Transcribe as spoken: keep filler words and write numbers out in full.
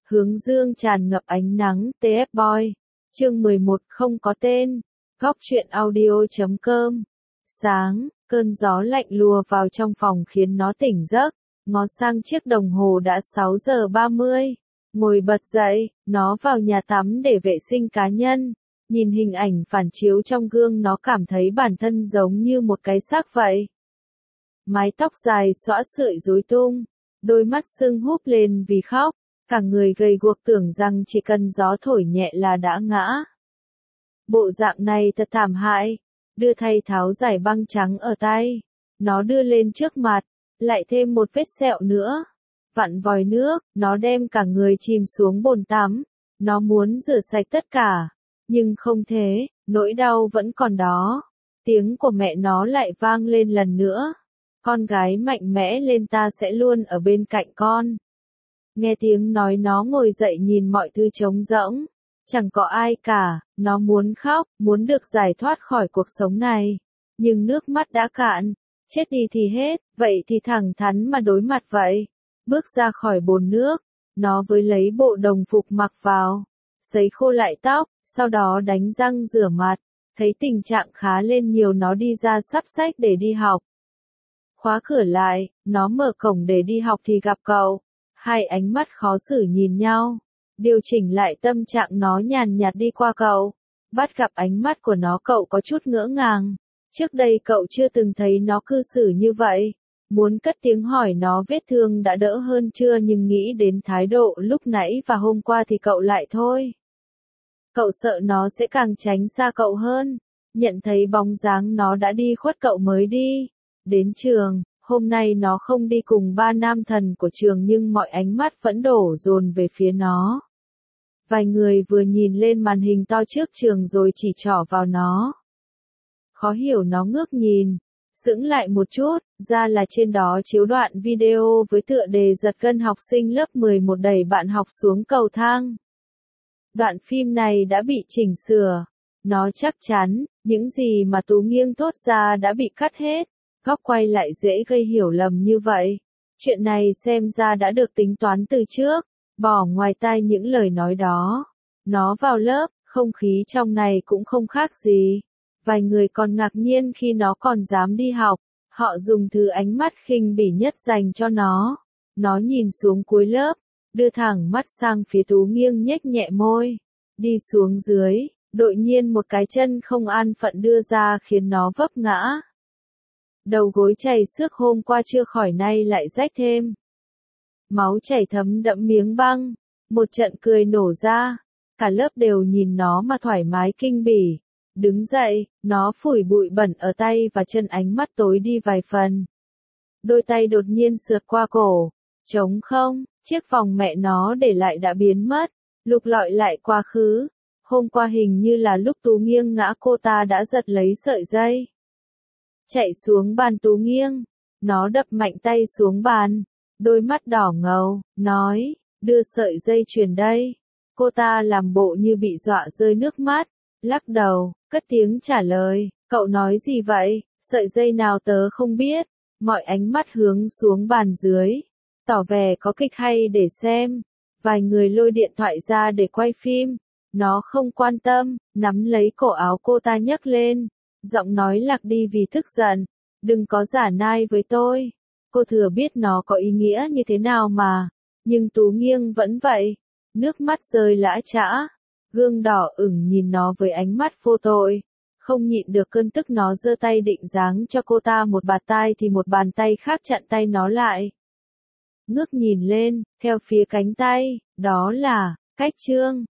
Hướng dương tràn ngập ánh nắng, tê ép Boy. Chương mười một không có tên. Góc truyện audio chấm com. Sáng, cơn gió lạnh lùa vào trong phòng khiến nó tỉnh giấc. Ngó sang chiếc đồng hồ đã sáu giờ ba mươi. Ngồi bật dậy, nó vào nhà tắm để vệ sinh cá nhân. Nhìn hình ảnh phản chiếu trong gương nó cảm thấy bản thân giống như một cái xác vậy. Mái tóc dài xõa sợi rối tung. Đôi mắt sưng húp lên vì khóc. Cả người gầy guộc tưởng rằng chỉ cần gió thổi nhẹ là đã ngã. Bộ dạng này thật thảm hại. Đưa thay tháo giải băng trắng ở tay. Nó đưa lên trước mặt. Lại thêm một vết sẹo nữa. Vặn vòi nước, nó đem cả người chìm xuống bồn tắm. Nó muốn rửa sạch tất cả. Nhưng không thế, nỗi đau vẫn còn đó. Tiếng của mẹ nó lại vang lên lần nữa. Con gái mạnh mẽ lên, ta sẽ luôn ở bên cạnh con. Nghe tiếng nói nó ngồi dậy nhìn mọi thứ trống rỗng. Chẳng có ai cả, nó muốn khóc, muốn được giải thoát khỏi cuộc sống này. Nhưng nước mắt đã cạn, chết đi thì hết, vậy thì thẳng thắn mà đối mặt vậy. Bước ra khỏi bồn nước, nó với lấy bộ đồng phục mặc vào, sấy khô lại tóc, sau đó đánh răng rửa mặt. Thấy tình trạng khá lên nhiều nó đi ra sắp sách để đi học. Khóa cửa lại, nó mở cổng để đi học thì gặp cậu. Hai ánh mắt khó xử nhìn nhau. Điều chỉnh lại tâm trạng nó nhàn nhạt đi qua cậu. Bắt gặp ánh mắt của nó cậu có chút ngỡ ngàng. Trước đây cậu chưa từng thấy nó cư xử như vậy. Muốn cất tiếng hỏi nó vết thương đã đỡ hơn chưa, nhưng nghĩ đến thái độ lúc nãy và hôm qua thì cậu lại thôi. Cậu sợ nó sẽ càng tránh xa cậu hơn. Nhận thấy bóng dáng nó đã đi khuất cậu mới đi. Đến trường, hôm nay nó không đi cùng ba nam thần của trường nhưng mọi ánh mắt vẫn đổ dồn về phía nó. Vài người vừa nhìn lên màn hình to trước trường rồi chỉ trỏ vào nó. Khó hiểu nó ngước nhìn, sững lại một chút, ra là trên đó chiếu đoạn video với tựa đề giật gân học sinh lớp mười một đẩy bạn học xuống cầu thang. Đoạn phim này đã bị chỉnh sửa. Nó chắc chắn, những gì mà Tú Nghiêng thốt ra đã bị cắt hết. Góc quay lại dễ gây hiểu lầm như vậy. Chuyện này xem ra đã được tính toán từ trước, bỏ ngoài tai những lời nói đó. Nó vào lớp, không khí trong này cũng không khác gì. Vài người còn ngạc nhiên khi nó còn dám đi học. Họ dùng thứ ánh mắt khinh bỉ nhất dành cho nó. Nó nhìn xuống cuối lớp, đưa thẳng mắt sang phía Tú Nghiêng nhếch nhẹ môi. Đi xuống dưới, đột nhiên một cái chân không an phận đưa ra khiến nó vấp ngã. Đầu gối chảy xước hôm qua chưa khỏi nay lại rách thêm. Máu chảy thấm đẫm miếng băng. Một trận cười nổ ra. Cả lớp đều nhìn nó mà thoải mái kinh bỉ. Đứng dậy, nó phủi bụi bẩn ở tay và chân, ánh mắt tối đi vài phần. Đôi tay đột nhiên sượt qua cổ. Trống không, chiếc vòng mẹ nó để lại đã biến mất. Lục lọi lại quá khứ. Hôm qua hình như là lúc Tú Nghiêng ngã cô ta đã giật lấy sợi dây. Chạy xuống bàn Tú Nghiêng. Nó đập mạnh tay xuống bàn. Đôi mắt đỏ ngầu, nói, đưa sợi dây chuyền đây. Cô ta làm bộ như bị dọa rơi nước mắt. Lắc đầu, cất tiếng trả lời, cậu nói gì vậy, sợi dây nào tớ không biết. Mọi ánh mắt hướng xuống bàn dưới. Tỏ vẻ có kịch hay để xem. Vài người lôi điện thoại ra để quay phim. Nó không quan tâm, nắm lấy cổ áo cô ta nhấc lên. Giọng nói lạc đi vì tức giận. Đừng có giả nai với tôi. Cô thừa biết nó có ý nghĩa như thế nào mà. Nhưng Tú Nghiêng vẫn vậy. Nước mắt rơi lã chã. Gương đỏ ửng nhìn nó với ánh mắt vô tội. Không nhịn được cơn tức nó giơ tay định giáng cho cô ta một bạt tai thì một bàn tay khác chặn tay nó lại. Ngước nhìn lên, theo phía cánh tay, đó là, Cách Trương.